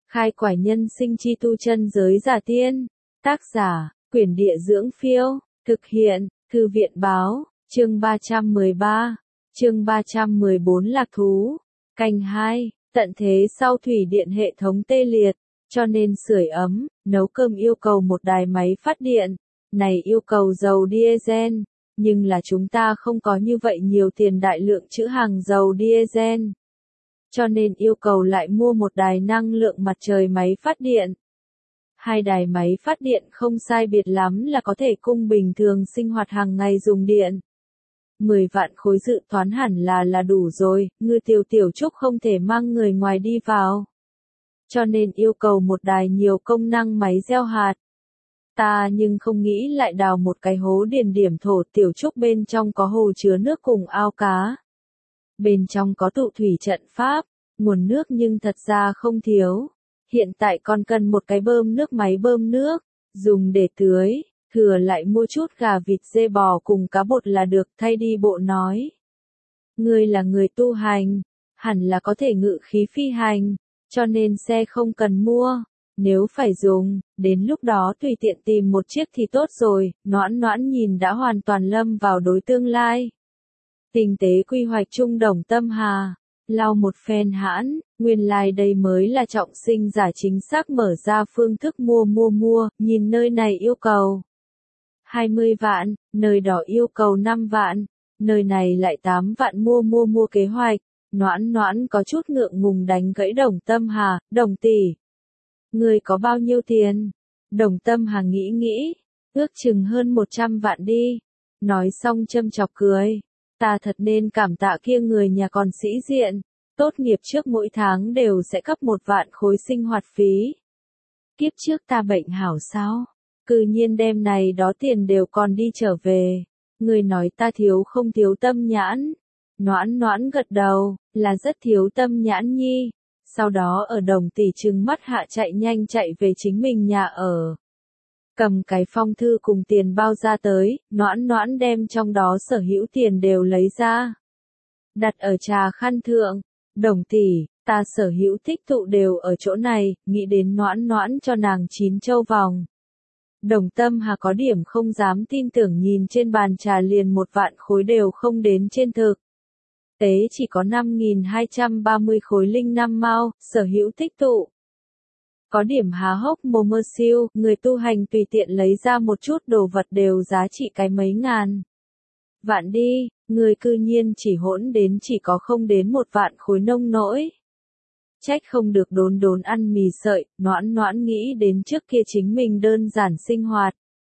Khai quải nhân sinh chi tu chân giới giả tiên. Tác giả, Quyển Địa Dưỡng Phiêu. Thực hiện, Thư viện Báo. Chương 313. Chương 314 Lạc Thú. Canh 2. Tận thế sau thủy điện hệ thống tê liệt, cho nên sưởi ấm, nấu cơm yêu cầu một đài máy phát điện. Này yêu cầu dầu diesel, nhưng là chúng ta không có như vậy nhiều tiền đại lượng trữ hàng dầu diesel. Cho nên yêu cầu lại mua một đài năng lượng mặt trời máy phát điện. Hai đài máy phát điện không sai biệt lắm là có thể cung bình thường sinh hoạt hàng ngày dùng điện. 10 vạn khối dự toán hẳn là đủ rồi, Ngư Tiểu Trúc không thể mang người ngoài đi vào. Cho nên yêu cầu một đài nhiều công năng máy gieo hạt. Ta nhưng không nghĩ lại đào một cái hố điền điểm thổ. Tiểu Trúc bên trong có hồ chứa nước cùng ao cá. Bên trong có tụ thủy trận pháp, nguồn nước nhưng thật ra không thiếu. Hiện tại còn cần một cái bơm nước máy bơm nước, dùng để tưới, thừa lại mua chút gà vịt dê bò cùng cá bột là được. Thay đi bộ nói. Ngươi là người tu hành, hẳn là có thể ngự khí phi hành, cho nên xe không cần mua. Nếu phải dùng, đến lúc đó tùy tiện tìm một chiếc thì tốt rồi. Noãn nhìn đã hoàn toàn lâm vào đối tương lai. Tinh tế quy hoạch trung Đồng Tâm Hà, lau một phen hãn, nguyên lai đây mới là trọng sinh giả chính xác mở ra phương thức mua, nhìn nơi này yêu cầu 20 vạn, nơi đó yêu cầu 5 vạn, nơi này lại 8 vạn mua kế hoạch. Noãn có chút ngượng ngùng đánh gãy Đồng Tâm Hà. Đồng tỷ, người có bao nhiêu tiền? Đồng Tâm Hà nghĩ, ước chừng hơn 100 vạn đi. Nói xong châm chọc cười. Ta thật nên cảm tạ kia người nhà còn sĩ diện, tốt nghiệp trước mỗi tháng đều sẽ cấp 1 vạn khối sinh hoạt phí. Kiếp trước ta bệnh hảo sao? Cư nhiên đem này đó tiền đều còn đi trở về. Người nói ta thiếu không thiếu tâm nhãn? Noãn gật đầu, là rất thiếu tâm nhãn nhi. Sau đó ở Đồng tỷ trừng mắt hạ chạy nhanh chạy về chính mình nhà ở. Cầm cái phong thư cùng tiền bao ra tới, noãn đem trong đó sở hữu tiền đều lấy ra. Đặt ở trà khăn thượng. Đồng tỷ, ta sở hữu tích tụ đều ở chỗ này, nghĩ đến noãn cho nàng 9 châu vòng. Đồng Tâm Hà có điểm không dám tin tưởng nhìn trên bàn trà liền 1 vạn khối đều không đến trên thực. Tế chỉ có 5.230 khối linh năm mao, sở hữu tích tụ. Có điểm há hốc mồm siêu, người tu hành tùy tiện lấy ra một chút đồ vật đều giá trị cái mấy ngàn vạn đi, người cư nhiên chỉ hỗn đến chỉ có không đến 1 vạn khối nông nỗi. Trách không được đốn ăn mì sợi. Noãn nghĩ đến trước kia chính mình đơn giản sinh hoạt.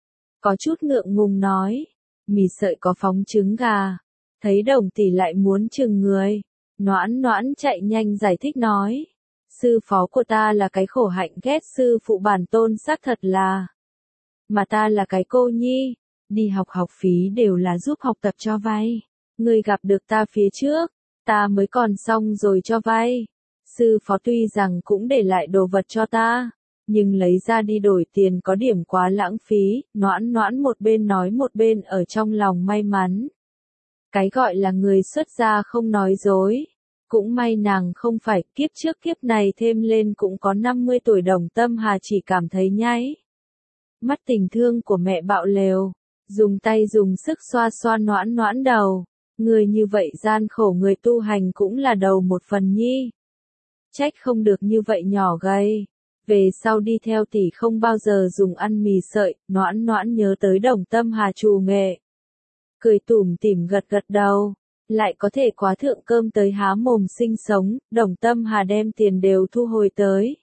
Có chút ngượng ngùng nói, mì sợi có phóng trứng gà. Thấy Đồng tỷ lại muốn chừng người. Noãn chạy nhanh giải thích nói. Sư phó của ta là cái khổ hạnh ghét sư phụ bản tôn xác thật là. Mà ta là cái cô nhi, đi học phí đều là giúp học tập cho vay. Người gặp được ta phía trước, ta mới còn xong rồi cho vay. Sư phó tuy rằng cũng để lại đồ vật cho ta, nhưng lấy ra đi đổi tiền có điểm quá lãng phí. Noãn một bên nói một bên ở trong lòng may mắn. Cái gọi là người xuất gia không nói dối. Cũng may nàng không phải, kiếp trước kiếp này thêm lên cũng có 50 tuổi. Đồng Tâm Hà chỉ cảm thấy nháy mắt tình thương của mẹ bạo lều, dùng tay dùng sức xoa noãn đầu. Người như vậy gian khổ người tu hành cũng là đầu một phần nhi. Trách không được như vậy nhỏ gầy. Về sau đi theo tỷ không bao giờ dùng ăn mì sợi. Noãn nhớ tới Đồng Tâm Hà trù nghệ, cười tủm tỉm gật đầu. Lại có thể quá thượng cơm tới há mồm sinh sống. Đồng Tâm Hà đem tiền đều thu hồi tới.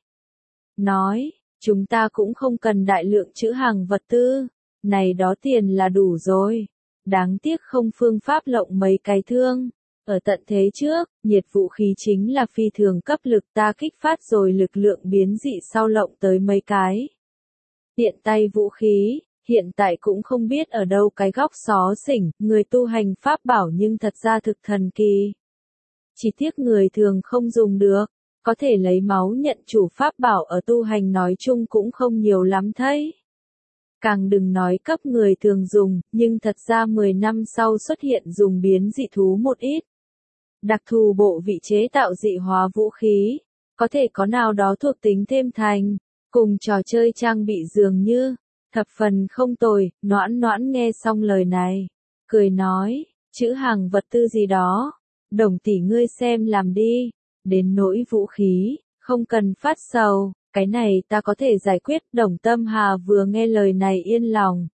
Nói, chúng ta cũng không cần đại lượng trữ hàng vật tư. Này đó tiền là đủ rồi. Đáng tiếc không phương pháp lộng mấy cái thương. Ở tận thế trước, nhiệt vũ khí chính là phi thường cấp lực, ta kích phát rồi lực lượng biến dị sau lộng tới mấy cái tiện tay vũ khí. Hiện tại cũng không biết ở đâu cái góc xó xỉnh, người tu hành pháp bảo nhưng thật ra thực thần kỳ. Chỉ tiếc người thường không dùng được, có thể lấy máu nhận chủ pháp bảo ở tu hành nói chung cũng không nhiều lắm thấy. Càng đừng nói cấp người thường dùng, nhưng thật ra 10 năm sau xuất hiện dùng biến dị thú một ít. Đặc thù bộ vị chế tạo dị hóa vũ khí, có thể có nào đó thuộc tính thêm thành, cùng trò chơi trang bị dường như, thập phần không tồi. Noãn Noãn nghe xong lời này, cười nói, chữ hàng vật tư gì đó, Đồng tỷ ngươi xem làm đi, đến nỗi vũ khí, không cần phát sầu, cái này ta có thể giải quyết. Đồng Tâm Hà vừa nghe lời này yên lòng.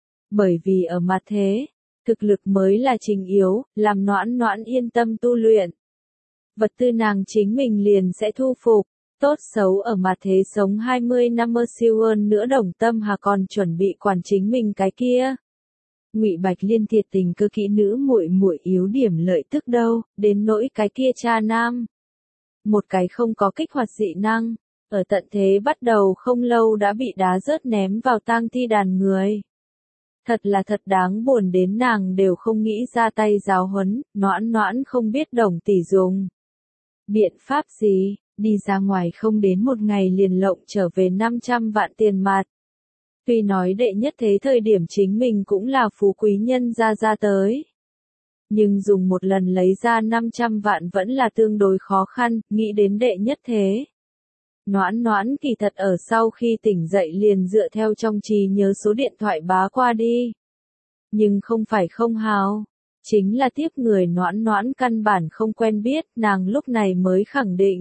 Bởi vì ở mặt thế, thực lực mới là chính yếu, làm Noãn Noãn yên tâm tu luyện. Vật tư nàng chính mình liền sẽ thu phục, tốt xấu ở mặt thế sống 20 năm siêu hơn nữa. Đồng Tâm Hà còn chuẩn bị quản chính mình cái kia. Ngụy Bạch Liên thiệt tình cơ kỹ nữ muội muội yếu điểm lợi tức đâu, đến nỗi cái kia cha nam. Một cái không có kích hoạt dị năng, ở tận thế bắt đầu không lâu đã bị đá rớt ném vào tang thi đàn người. Thật là thật đáng buồn, đến nàng đều không nghĩ ra tay giáo huấn. Noãn Noãn không biết Đồng tỷ dùng biện pháp gì, đi ra ngoài không đến một ngày liền lộng trở về 500 vạn tiền mặt. Tuy nói đệ nhất thế thời điểm chính mình cũng là phú quý nhân ra tới. Nhưng dùng một lần lấy ra 500 vạn vẫn là tương đối khó khăn, nghĩ đến đệ nhất thế. Noãn Noãn kỳ thật ở sau khi tỉnh dậy liền dựa theo trong trí nhớ số điện thoại bá qua đi. Nhưng không phải không hào, chính là tiếp người Noãn Noãn căn bản không quen biết, nàng lúc này mới khẳng định.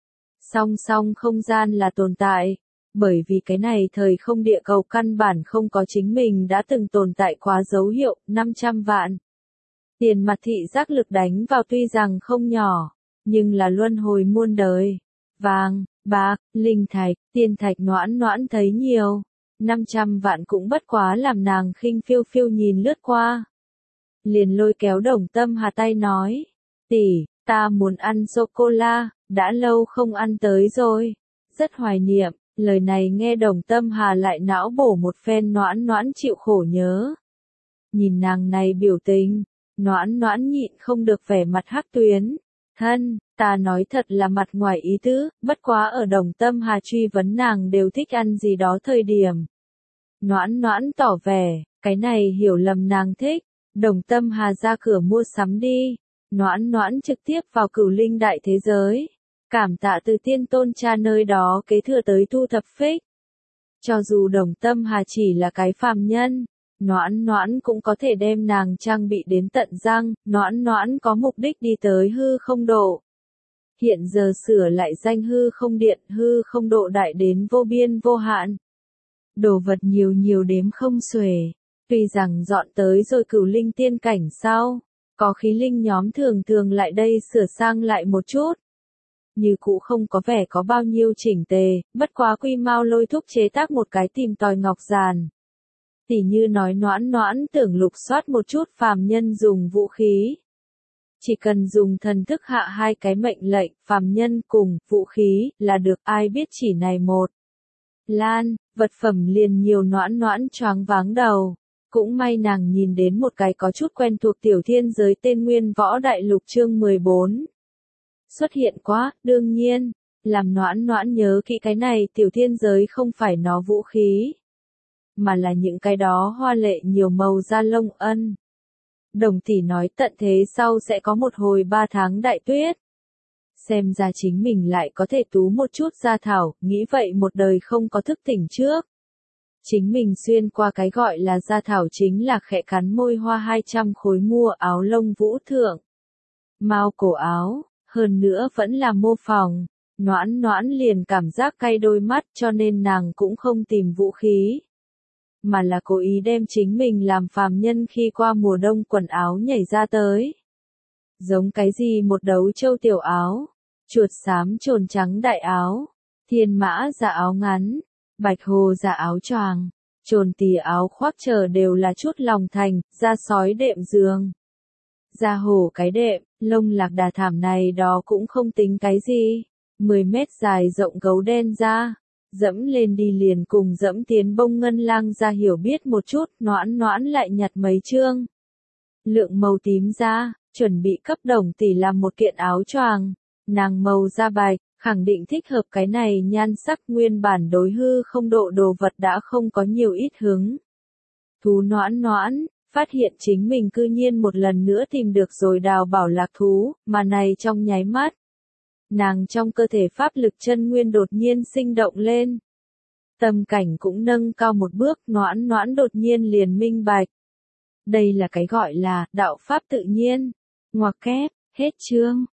Song song không gian là tồn tại, bởi vì cái này thời không địa cầu căn bản không có chính mình đã từng tồn tại quá dấu hiệu. 500 vạn. Tiền mặt thị giác lực đánh vào tuy rằng không nhỏ, nhưng là luân hồi muôn đời. Vàng, bạc, linh thạch, tiền thạch Noãn Noãn thấy nhiều. 500 vạn cũng bất quá làm nàng khinh phiêu phiêu nhìn lướt qua. Liền lôi kéo Đồng Tâm Hà tay nói, tỷ, ta muốn ăn sô-cô-la, đã lâu không ăn tới rồi, rất hoài niệm. Lời này nghe Đồng Tâm Hà lại não bổ một phen. Noãn Noãn chịu khổ nhớ. Nhìn nàng này biểu tình, Noãn Noãn nhịn không được vẻ mặt hắc tuyến. Thân, ta nói thật là mặt ngoài ý tứ, bất quá ở Đồng Tâm Hà truy vấn nàng đều thích ăn gì đó thời điểm. Noãn Noãn tỏ vẻ, cái này hiểu lầm nàng thích. Đồng Tâm Hà ra cửa mua sắm đi. Noãn Noãn trực tiếp vào Cửu Linh đại thế giới. Cảm tạ từ Tiên Tôn cha nơi đó kế thừa tới thu thập phích. Cho dù Đồng Tâm Hà chỉ là cái phàm nhân, Noãn Noãn cũng có thể đem nàng trang bị đến tận răng. Noãn Noãn có mục đích đi tới hư không độ. Hiện giờ sửa lại danh hư không điện, hư không độ đại đến vô biên vô hạn. Đồ vật nhiều đếm không xuể. Tuy rằng dọn tới rồi Cửu Linh tiên cảnh sau, có khí linh nhóm thường lại đây sửa sang lại một chút. Như cũ không có vẻ có bao nhiêu chỉnh tề, bất quá Quy Mao lôi thúc chế tác một cái tìm tòi ngọc giàn. Tỉ như nói Noãn Noãn tưởng lục soát một chút phàm nhân dùng vũ khí. Chỉ cần dùng thần thức hạ hai cái mệnh lệnh, phàm nhân cùng vũ khí, là được. Ai biết chỉ này một lan, vật phẩm liền nhiều. Noãn Noãn choáng váng đầu. Cũng may nàng nhìn đến một cái có chút quen thuộc tiểu thiên giới tên Nguyên Võ Đại Lục chương 14. Xuất hiện quá, đương nhiên, làm Noãn Noãn nhớ kỹ cái này tiểu thiên giới không phải nó vũ khí, mà là những cái đó hoa lệ nhiều màu da lông ân. Đồng tỷ nói tận thế sau sẽ có một hồi 3 tháng đại tuyết. Xem ra chính mình lại có thể tú một chút gia thảo, nghĩ vậy một đời không có thức tỉnh trước. Chính mình xuyên qua cái gọi là gia thảo chính là khẽ cắn môi hoa 200 khối mua áo lông vũ thượng. Mao cổ áo, hơn nữa vẫn là mô phỏng. Noãn Noãn liền cảm giác cay đôi mắt cho nên nàng cũng không tìm vũ khí. Mà là cố ý đem chính mình làm phàm nhân khi qua mùa đông quần áo nhảy ra tới. Giống cái gì một đấu châu tiểu áo, chuột xám trồn trắng đại áo, thiên mã dạ áo ngắn, bạch hồ dạ áo choàng, trồn tỳ áo khoác chờ đều là chút lòng thành, da sói đệm giường. Da hổ cái đệm, lông lạc đà thảm này đó cũng không tính cái gì. 10 mét dài rộng gấu đen da. Dẫm lên đi liền cùng dẫm tiến bông ngân lang ra hiểu biết một chút. Noãn Noãn lại nhặt mấy chương lượng màu tím ra, chuẩn bị cấp Đồng tỷ làm một kiện áo choàng. Nàng màu da bạch, khẳng định thích hợp cái này nhan sắc. Nguyên bản đối hư không độ đồ vật đã không có nhiều ít hứng thú. Noãn Noãn phát hiện chính mình cư nhiên một lần nữa tìm được rồi đào bảo lạc thú, mà này trong nháy mắt. nàng trong cơ thể pháp lực chân nguyên đột nhiên sinh động lên. Tâm cảnh cũng nâng cao một bước, Noãn Noãn đột nhiên liền minh bạch. Đây là cái gọi là đạo pháp tự nhiên. Ngoặc kép, hết chương.